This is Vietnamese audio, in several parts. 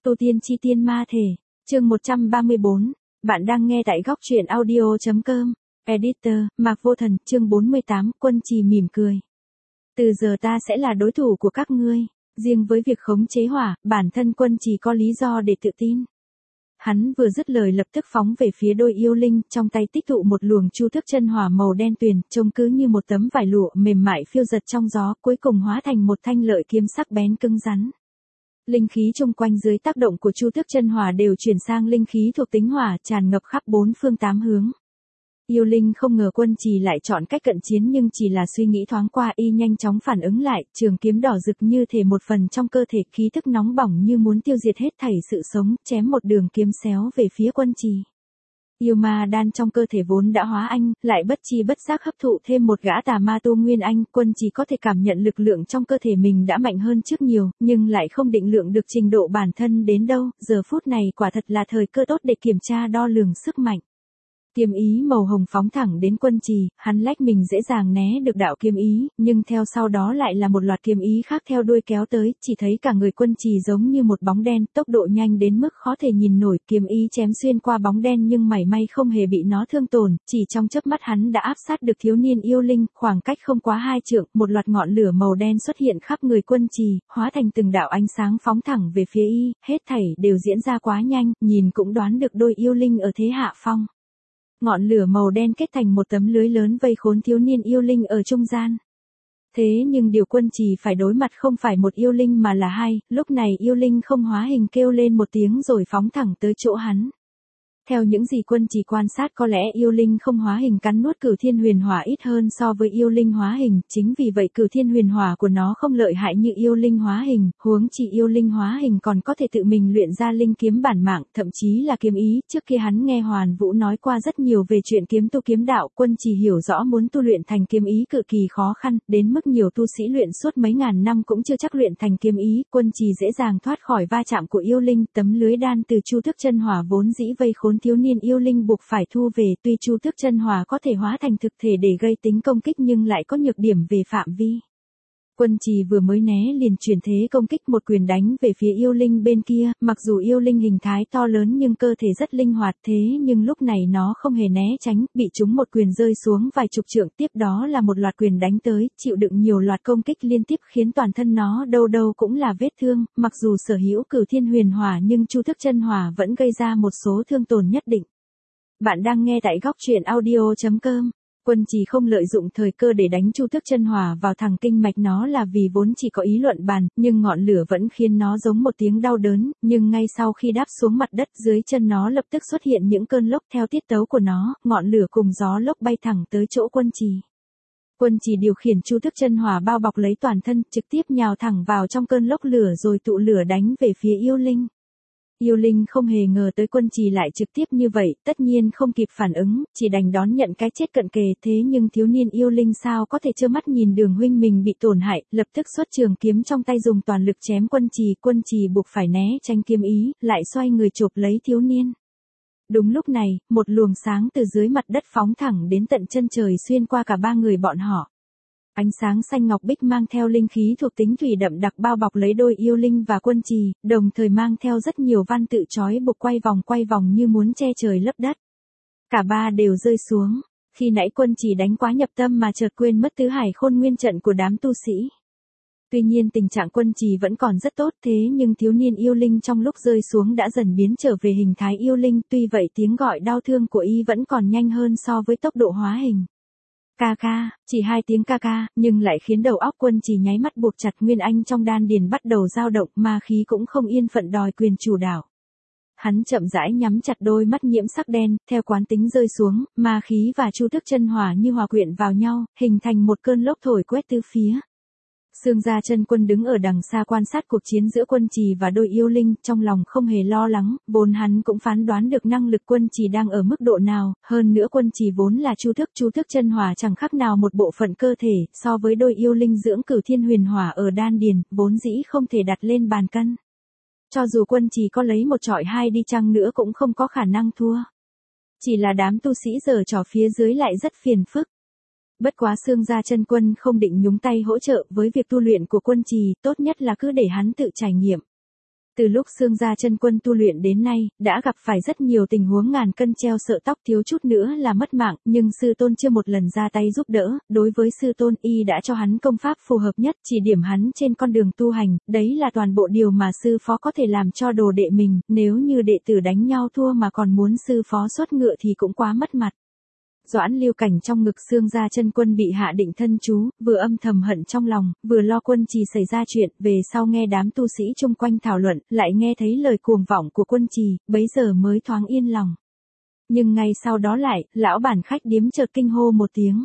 Tu tiên chi tiên ma thể, chương 134, bạn đang nghe tại góc truyện audio.com, editor, Mạc Vô Thần, chương 48, Quân Trì mỉm cười. Từ giờ ta sẽ là đối thủ của các ngươi, riêng với việc khống chế hỏa, bản thân Quân Trì có lý do để tự tin. Hắn vừa dứt lời lập tức phóng về phía đôi yêu linh, trong tay tích tụ một luồng chu tước chân hỏa màu đen tuyền, trông cứ như một tấm vải lụa mềm mại phiêu giật trong gió, cuối cùng hóa thành một thanh lợi kiếm sắc bén cứng rắn. Linh khí chung quanh dưới tác động của chu tước chân hỏa đều chuyển sang linh khí thuộc tính hỏa, tràn ngập khắp bốn phương tám hướng. Yêu linh không ngờ Quân Trì lại chọn cách cận chiến, nhưng chỉ là suy nghĩ thoáng qua y nhanh chóng phản ứng lại, trường kiếm đỏ rực như thể một phần trong cơ thể, khí tức nóng bỏng như muốn tiêu diệt hết thảy sự sống, chém một đường kiếm xéo về phía Quân Trì. Yêu ma đan trong cơ thể vốn đã hóa anh, lại bất chi bất giác hấp thụ thêm một gã tà ma tu nguyên anh, Quân Trì có thể cảm nhận lực lượng trong cơ thể mình đã mạnh hơn trước nhiều, nhưng lại không định lượng được trình độ bản thân đến đâu, giờ phút này quả thật là thời cơ tốt để kiểm tra đo lường sức mạnh. Kiếm ý màu hồng phóng thẳng đến Quân Trì, hắn lách mình dễ dàng né được đạo kiếm ý, nhưng theo sau đó lại là một loạt kiếm ý khác theo đuôi kéo tới, chỉ thấy cả người Quân Trì giống như một bóng đen, tốc độ nhanh đến mức khó thể nhìn nổi, kiếm ý chém xuyên qua bóng đen nhưng mảy may không hề bị nó thương tổn, chỉ trong chớp mắt hắn đã áp sát được thiếu niên yêu linh, khoảng cách không quá 2 trượng, một loạt ngọn lửa màu đen xuất hiện khắp người Quân Trì, hóa thành từng đạo ánh sáng phóng thẳng về phía y, hết thảy đều diễn ra quá nhanh, nhìn cũng đoán được đôi yêu linh ở thế hạ phong. Ngọn lửa màu đen kết thành một tấm lưới lớn vây khốn thiếu niên yêu linh ở trung gian. Thế nhưng điều Quân Trì phải đối mặt không phải một yêu linh mà là hai, lúc này yêu linh không hóa hình kêu lên một tiếng rồi phóng thẳng tới chỗ hắn. Theo những gì Quân Trì quan sát, có lẽ yêu linh không hóa hình cắn nuốt Cửu Thiên Huyền Hỏa ít hơn so với yêu linh hóa hình, chính vì vậy Cửu Thiên Huyền Hỏa của nó không lợi hại như yêu linh hóa hình, huống chi yêu linh hóa hình còn có thể tự mình luyện ra linh kiếm bản mạng, thậm chí là kiếm ý. Trước kia hắn nghe Hoàn Vũ nói qua rất nhiều về chuyện kiếm tu kiếm đạo, Quân Trì hiểu rõ muốn tu luyện thành kiếm ý cực kỳ khó khăn, đến mức nhiều tu sĩ luyện suốt mấy ngàn năm cũng chưa chắc luyện thành kiếm ý. Quân Trì dễ dàng thoát khỏi va chạm của yêu linh, tấm lưới đan từ chu tước chân hỏa vốn dĩ vây khốn thiếu niên yêu linh buộc phải thu về, tuy chu tước chân hỏa có thể hóa thành thực thể để gây tính công kích nhưng lại có nhược điểm về phạm vi. Quân Trì vừa mới né liền chuyển thế công kích, một quyền đánh về phía yêu linh bên kia, mặc dù yêu linh hình thái to lớn nhưng cơ thể rất linh hoạt, thế nhưng lúc này nó không hề né tránh, bị trúng một quyền rơi xuống vài chục trượng, tiếp đó là một loạt quyền đánh tới, chịu đựng nhiều loạt công kích liên tiếp khiến toàn thân nó đâu đâu cũng là vết thương, mặc dù sở hữu Cửu Thiên Huyền Hỏa nhưng chu tước chân hỏa vẫn gây ra một số thương tổn nhất định. Bạn đang nghe tại góc truyện audio.com. Quân Trì không lợi dụng thời cơ để đánh chu tước chân hỏa vào thẳng kinh mạch nó là vì vốn chỉ có ý luận bàn, nhưng ngọn lửa vẫn khiến nó giống một tiếng đau đớn, nhưng ngay sau khi đáp xuống mặt đất dưới chân nó lập tức xuất hiện những cơn lốc theo tiết tấu của nó, ngọn lửa cùng gió lốc bay thẳng tới chỗ Quân Trì. Quân Trì điều khiển chu tước chân hỏa bao bọc lấy toàn thân, trực tiếp nhào thẳng vào trong cơn lốc lửa rồi tụ lửa đánh về phía yêu linh. Yêu linh không hề ngờ tới Quân Trì lại trực tiếp như vậy, tất nhiên không kịp phản ứng, chỉ đành đón nhận cái chết cận kề, thế nhưng thiếu niên yêu linh sao có thể trơ mắt nhìn đường huynh mình bị tổn hại, lập tức xuất trường kiếm trong tay dùng toàn lực chém Quân Trì buộc phải né tránh kiếm ý, lại xoay người chộp lấy thiếu niên. Đúng lúc này, một luồng sáng từ dưới mặt đất phóng thẳng đến tận chân trời xuyên qua cả ba người bọn họ. Ánh sáng xanh ngọc bích mang theo linh khí thuộc tính thủy đậm đặc bao bọc lấy đôi yêu linh và Quân Trì, đồng thời mang theo rất nhiều văn tự trói buộc quay vòng như muốn che trời lấp đất. Cả ba đều rơi xuống, khi nãy Quân Trì đánh quá nhập tâm mà chợt quên mất tứ hải khôn nguyên trận của đám tu sĩ. Tuy nhiên tình trạng Quân Trì vẫn còn rất tốt, thế nhưng thiếu niên yêu linh trong lúc rơi xuống đã dần biến trở về hình thái yêu linh, tuy vậy tiếng gọi đau thương của y vẫn còn nhanh hơn so với tốc độ hóa hình. Ca ca, chỉ 2 tiếng ca ca, nhưng lại khiến đầu óc Quân Trì nháy mắt buộc chặt, nguyên anh trong đan điền bắt đầu dao động, ma khí cũng không yên phận đòi quyền chủ đạo. Hắn chậm rãi nhắm chặt đôi mắt nhiễm sắc đen, theo quán tính rơi xuống, ma khí và chu tước chân hỏa như hòa quyện vào nhau, hình thành một cơn lốc thổi quét tứ phía. Sương Gia Chân Quân đứng ở đằng xa quan sát cuộc chiến giữa Quân Trì và đôi yêu linh, trong lòng không hề lo lắng, vốn hắn cũng phán đoán được năng lực Quân Trì đang ở mức độ nào, hơn nữa Quân Trì vốn là chu tước chân hỏa chẳng khác nào một bộ phận cơ thể, so với đôi yêu linh dưỡng Cửu Thiên Huyền Hỏa ở đan điền, vốn dĩ không thể đặt lên bàn cân. Cho dù Quân Trì có lấy một chọi hai đi chăng nữa cũng không có khả năng thua. Chỉ là đám tu sĩ giở trò phía dưới lại rất phiền phức. Bất quá Sương Gia Chân Quân không định nhúng tay hỗ trợ với việc tu luyện của Quân Trì, tốt nhất là cứ để hắn tự trải nghiệm. Từ lúc Xương Gia Chân Quân tu luyện đến nay, đã gặp phải rất nhiều tình huống ngàn cân treo sợi tóc, thiếu chút nữa là mất mạng, nhưng sư tôn chưa một lần ra tay giúp đỡ, đối với sư tôn y đã cho hắn công pháp phù hợp nhất, chỉ điểm hắn trên con đường tu hành, đấy là toàn bộ điều mà sư phó có thể làm cho đồ đệ mình, nếu như đệ tử đánh nhau thua mà còn muốn sư phó xuất ngựa thì cũng quá mất mặt. Doãn Lưu Cảnh trong ngực Xương Gia Chân Quân bị hạ định thân chú, vừa âm thầm hận trong lòng, vừa lo Quân Trì xảy ra chuyện, về sau nghe đám tu sĩ chung quanh thảo luận, lại nghe thấy lời cuồng vọng của Quân Trì, bấy giờ mới thoáng yên lòng. Nhưng ngay sau đó lại, lão bản khách điếm chợt kinh hô một tiếng.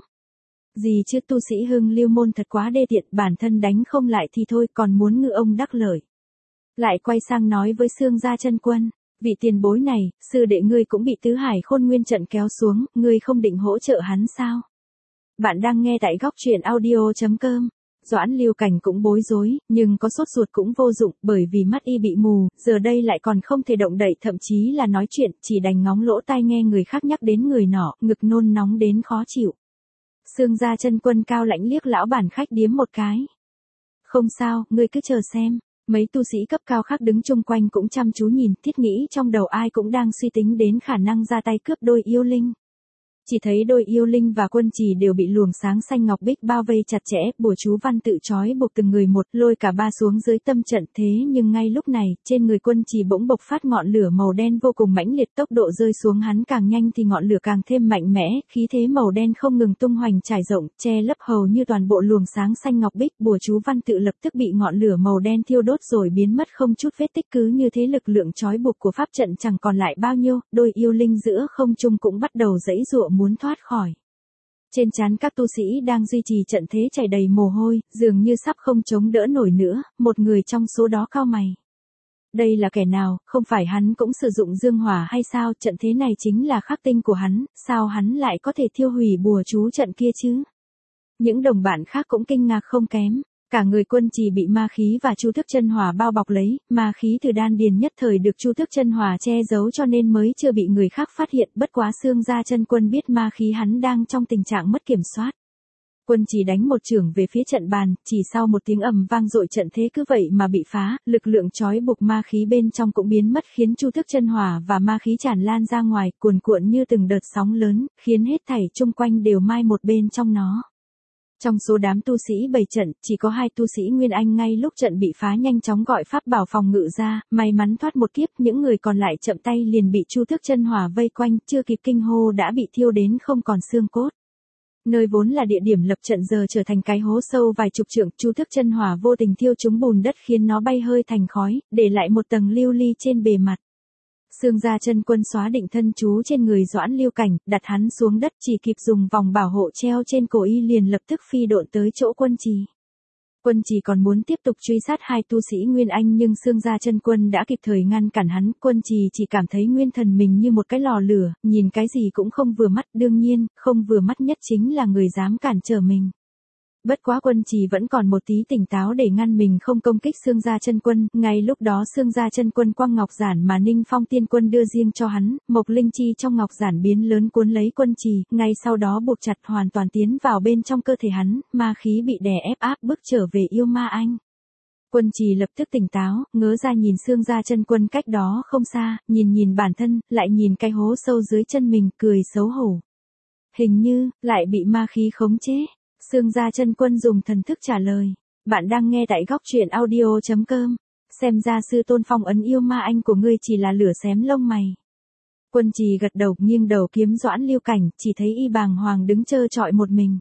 Gì chứ, tu sĩ Hưng Lưu môn thật quá đê tiện, bản thân đánh không lại thì thôi, còn muốn ngư ông đắc lợi. Lại quay sang nói với Xương Gia Chân Quân. Vị tiền bối này, sư đệ ngươi cũng bị tứ hải khôn nguyên trận kéo xuống, ngươi không định hỗ trợ hắn sao? Bạn đang nghe tại góc truyện audio.com. Doãn Lưu Cảnh cũng bối rối, nhưng có sốt ruột cũng vô dụng, bởi vì mắt y bị mù, giờ đây lại còn không thể động đậy, thậm chí là nói chuyện, chỉ đành ngóng lỗ tai nghe người khác nhắc đến người nọ, ngực nôn nóng đến khó chịu. Xương Gia Chân Quân cao lãnh liếc lão bản khách điếm một cái. Không sao, ngươi cứ chờ xem. Mấy tu sĩ cấp cao khác đứng chung quanh cũng chăm chú nhìn, thiết nghĩ trong đầu ai cũng đang suy tính đến khả năng ra tay cướp đôi yêu linh. Chỉ thấy đôi yêu linh và Quân Trì đều bị luồng sáng xanh ngọc bích bao vây chặt chẽ, bùa chú văn tự trói buộc từng người một, lôi cả ba xuống dưới tâm trận. Thế nhưng ngay lúc này, trên người Quân Trì bỗng bộc phát ngọn lửa màu đen vô cùng mãnh liệt, tốc độ rơi xuống hắn càng nhanh thì ngọn lửa càng thêm mạnh mẽ, khí thế màu đen không ngừng tung hoành trải rộng, che lấp hầu như toàn bộ luồng sáng xanh ngọc bích, bùa chú văn tự lập tức bị ngọn lửa màu đen thiêu đốt rồi biến mất không chút vết tích. Cứ như thế lực lượng trói buộc của pháp trận chẳng còn lại bao nhiêu, đôi yêu linh giữa không trung cũng bắt đầu giãy giụa muốn thoát khỏi. Trên trán các tu sĩ đang duy trì trận thế chảy đầy mồ hôi, dường như sắp không chống đỡ nổi nữa, một người trong số đó cau mày. Đây là kẻ nào, không phải hắn cũng sử dụng dương hỏa hay sao, trận thế này chính là khắc tinh của hắn, sao hắn lại có thể thiêu hủy bùa chú trận kia chứ? Những đồng bạn khác cũng kinh ngạc không kém. Cả người Quân Trì bị ma khí và chu tước chân hỏa bao bọc lấy, ma khí từ đan điền nhất thời được chu tước chân hỏa che giấu cho nên mới chưa bị người khác phát hiện, bất quá Xương Gia Chân Quân biết ma khí hắn đang trong tình trạng mất kiểm soát. Quân Trì đánh một chưởng về phía trận bàn, chỉ sau một tiếng ầm vang dội trận thế cứ vậy mà bị phá, lực lượng trói buộc ma khí bên trong cũng biến mất khiến chu tước chân hỏa và ma khí tràn lan ra ngoài, cuồn cuộn như từng đợt sóng lớn, khiến hết thảy chung quanh đều mai một bên trong nó. Trong số đám tu sĩ bày trận, chỉ có 2 tu sĩ Nguyên Anh ngay lúc trận bị phá nhanh chóng gọi pháp bảo phòng ngự ra, may mắn thoát một kiếp, những người còn lại chậm tay liền bị chu tước chân hỏa vây quanh, chưa kịp kinh hô đã bị thiêu đến không còn xương cốt. Nơi vốn là địa điểm lập trận giờ trở thành cái hố sâu vài chục trượng, chu tước chân hỏa vô tình thiêu trúng bùn đất khiến nó bay hơi thành khói, để lại một tầng lưu ly trên bề mặt. Xương Gia Chân Quân xóa định thân chú trên người Doãn Lưu Cảnh, đặt hắn xuống đất, chỉ kịp dùng vòng bảo hộ treo trên cổ y liền lập tức phi độn tới chỗ Quân Trì. Quân Trì còn muốn tiếp tục truy sát 2 tu sĩ Nguyên Anh nhưng Xương Gia Chân Quân đã kịp thời ngăn cản hắn, Quân Trì chỉ cảm thấy nguyên thần mình như một cái lò lửa, nhìn cái gì cũng không vừa mắt, đương nhiên, không vừa mắt nhất chính là người dám cản trở mình. Bất quá Quân Trì vẫn còn một tí tỉnh táo để ngăn mình không công kích Xương Gia Chân Quân, ngay lúc đó Xương Gia Chân Quân quăng ngọc giản mà Ninh Phong Tiên Quân đưa riêng cho hắn, mộc linh chi trong ngọc giản biến lớn cuốn lấy Quân Trì, ngay sau đó buộc chặt hoàn toàn tiến vào bên trong cơ thể hắn, ma khí bị đè ép áp bức trở về yêu ma anh. Quân Trì lập tức tỉnh táo, ngớ ra nhìn Xương Gia Chân Quân cách đó không xa, nhìn bản thân, lại nhìn cái hố sâu dưới chân mình, cười xấu hổ. Hình như, lại bị ma khí khống chế. Xương Gia Chân Quân dùng thần thức trả lời. Bạn đang nghe tại góc truyện audio.com. Xem ra sư tôn phong ấn yêu ma anh của ngươi chỉ là lửa xém lông mày. Quân Trì gật đầu nghiêng đầu kiếm Doãn Lưu Cảnh, chỉ thấy y bàng hoàng đứng trơ trọi một mình.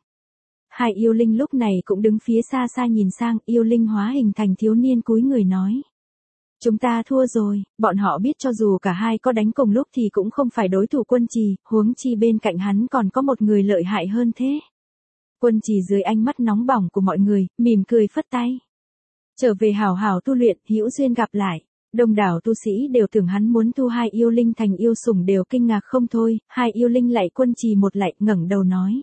2 yêu linh lúc này cũng đứng phía xa xa nhìn sang, yêu linh hóa hình thành thiếu niên cúi người nói. Chúng ta thua rồi, bọn họ biết cho dù cả hai có đánh cùng lúc thì cũng không phải đối thủ Quân Trì, huống chi bên cạnh hắn còn có một người lợi hại hơn thế. Quân Trì dưới ánh mắt nóng bỏng của mọi người, mỉm cười phất tay. Trở về hảo hảo tu luyện, hữu duyên gặp lại. Đông đảo tu sĩ đều tưởng hắn muốn thu 2 yêu linh thành yêu sủng đều kinh ngạc không thôi, 2 yêu linh lạy Quân Trì một lạy, ngẩng đầu nói.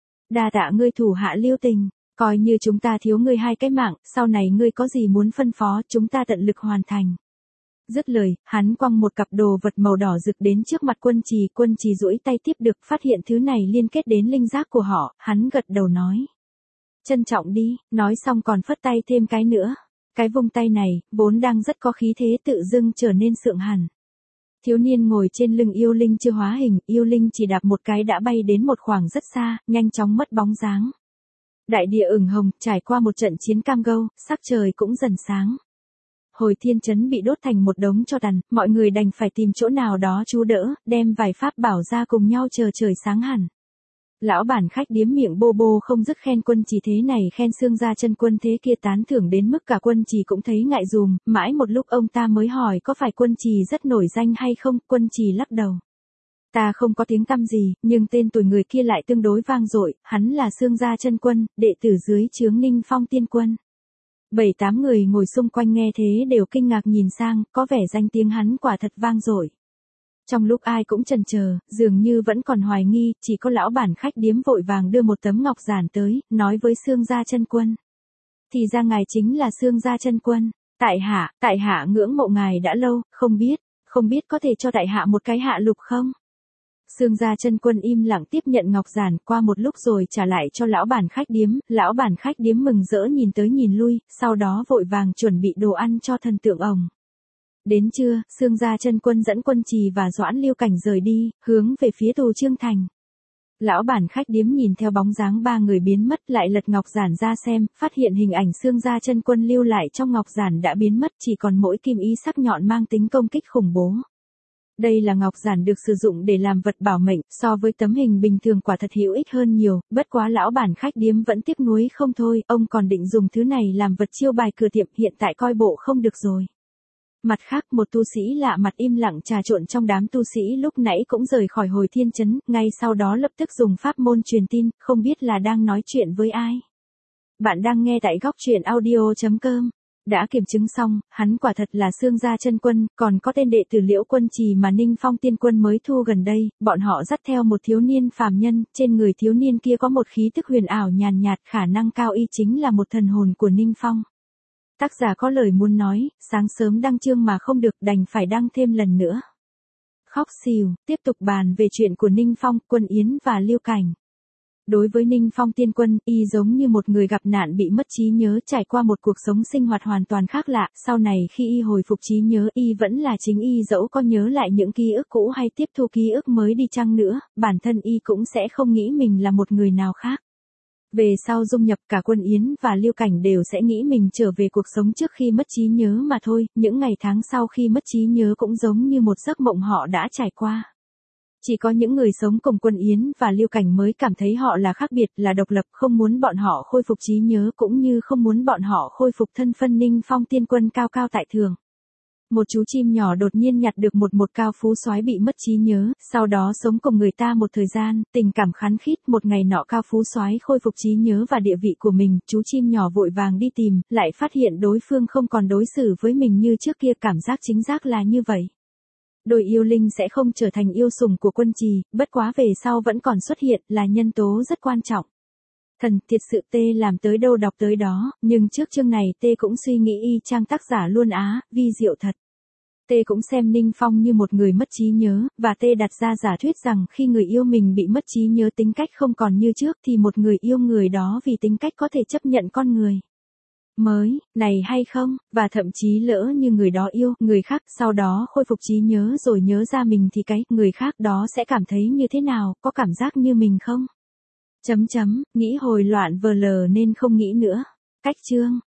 Đa tạ ngươi thủ hạ lưu tình, coi như chúng ta thiếu ngươi 2 cái mạng, sau này ngươi có gì muốn phân phó, chúng ta tận lực hoàn thành. Dứt lời, hắn quăng một cặp đồ vật màu đỏ rực đến trước mặt Quân Trì duỗi tay tiếp được, phát hiện thứ này liên kết đến linh giác của họ, hắn gật đầu nói. Trân trọng đi, nói xong còn phất tay thêm cái nữa. Cái vung tay này, vốn đang rất có khí thế tự dưng trở nên sượng hẳn. Thiếu niên ngồi trên lưng yêu linh chưa hóa hình, yêu linh chỉ đạp một cái đã bay đến một khoảng rất xa, nhanh chóng mất bóng dáng. Đại địa ửng hồng, trải qua một trận chiến cam go, sắc trời cũng dần sáng. Hồi Thiên Trấn bị đốt thành một đống tro tàn, mọi người đành phải tìm chỗ nào đó trú đỡ, đem vài pháp bảo ra cùng nhau chờ trời sáng hẳn. Lão bản khách điếm miệng bô bô không dứt khen Quân Trì thế này khen xương ra chân Quân thế kia, tán thưởng đến mức cả Quân Trì cũng thấy ngại dùm, mãi một lúc ông ta mới hỏi có phải Quân Trì rất nổi danh hay không. Quân Trì lắc đầu. Ta không có tiếng tăm gì, nhưng tên tuổi người kia lại tương đối vang dội, hắn là xương gia chân Quân, đệ tử dưới chướng Ninh Phong Tiên Quân. 7-8 người ngồi xung quanh nghe thế đều kinh ngạc nhìn sang, có vẻ danh tiếng hắn quả thật vang dội. Trong lúc ai cũng chần chờ, dường như vẫn còn hoài nghi, chỉ có lão bản khách điếm vội vàng đưa một tấm ngọc giản tới, nói với xương gia chân Quân. Thì ra ngài chính là xương gia chân Quân. Tại hạ ngưỡng mộ ngài đã lâu, không biết có thể cho tại hạ một cái hạ lục không? Xương gia chân Quân im lặng tiếp nhận ngọc giản, qua một lúc rồi trả lại cho lão bản khách điếm mừng rỡ nhìn tới nhìn lui, sau đó vội vàng chuẩn bị đồ ăn cho thần tượng ổng. Đến trưa, xương gia chân Quân dẫn Quân Trì và Doãn Lưu Cảnh rời đi, hướng về phía Tù Trương Thành. Lão bản khách điếm nhìn theo bóng dáng ba người biến mất, lại lật ngọc giản ra xem, phát hiện hình ảnh xương gia chân Quân lưu lại trong ngọc giản đã biến mất, chỉ còn mỗi kim ý sắc nhọn mang tính công kích khủng bố. Đây là ngọc giản được sử dụng để làm vật bảo mệnh, so với tấm hình bình thường quả thật hữu ích hơn nhiều, bất quá lão bản khách điếm vẫn tiếc nuối không thôi, ông còn định dùng thứ này làm vật chiêu bài cửa tiệm, hiện tại coi bộ không được rồi. Mặt khác, một tu sĩ lạ mặt im lặng trà trộn trong đám tu sĩ lúc nãy cũng rời khỏi Hồi Thiên Trấn, ngay sau đó lập tức dùng pháp môn truyền tin, không biết là đang nói chuyện với ai. Bạn đang nghe tại góc truyện audio.com. Đã kiểm chứng xong, hắn quả thật là xương gia chân Quân, còn có tên đệ tử Liễu Quân Trì mà Ninh Phong Tiên Quân mới thu gần đây, bọn họ dắt theo một thiếu niên phàm nhân, trên người thiếu niên kia có một khí tức huyền ảo nhàn nhạt, khả năng cao y chính là một thần hồn của Ninh Phong. Tác giả có lời muốn nói, sáng sớm đăng chương mà không được, đành phải đăng thêm lần nữa. Khóc xìu, tiếp tục bàn về chuyện của Ninh Phong, Quân Yến và Lưu Cảnh. Đối với Ninh Phong Tiên Quân, y giống như một người gặp nạn bị mất trí nhớ, trải qua một cuộc sống sinh hoạt hoàn toàn khác lạ, sau này khi y hồi phục trí nhớ, y vẫn là chính y, dẫu có nhớ lại những ký ức cũ hay tiếp thu ký ức mới đi chăng nữa, bản thân y cũng sẽ không nghĩ mình là một người nào khác. Về sau dung nhập, cả Quân Yến và Lưu Cảnh đều sẽ nghĩ mình trở về cuộc sống trước khi mất trí nhớ mà thôi, những ngày tháng sau khi mất trí nhớ cũng giống như một giấc mộng họ đã trải qua. Chỉ có những người sống cùng Quân Yến và Lưu Cảnh mới cảm thấy họ là khác biệt, là độc lập, không muốn bọn họ khôi phục trí nhớ cũng như không muốn bọn họ khôi phục thân phân Ninh Phong Tiên Quân cao cao tại thượng. Một chú chim nhỏ đột nhiên nhặt được một cao phú soái bị mất trí nhớ, sau đó sống cùng người ta một thời gian, tình cảm khăng khít, một ngày nọ cao phú soái khôi phục trí nhớ và địa vị của mình, chú chim nhỏ vội vàng đi tìm, lại phát hiện đối phương không còn đối xử với mình như trước kia, cảm giác chính xác là như vậy. Đôi yêu linh sẽ không trở thành yêu sủng của Quân Trì, bất quá về sau vẫn còn xuất hiện, là nhân tố rất quan trọng. Thần, thiệt sự tê làm tới đâu đọc tới đó, nhưng trước chương này tê cũng suy nghĩ y chang tác giả luôn á, vi diệu thật. Tê cũng xem Ninh Phong như một người mất trí nhớ, và tê đặt ra giả thuyết rằng khi người yêu mình bị mất trí nhớ, tính cách không còn như trước, thì một người yêu người đó vì tính cách có thể chấp nhận con người mới, này hay không, và thậm chí lỡ như người đó yêu người khác, sau đó khôi phục trí nhớ rồi nhớ ra mình thì cái người khác đó sẽ cảm thấy như thế nào, có cảm giác như mình không? Nghĩ hồi loạn vờ lờ nên không nghĩ nữa. Cách chương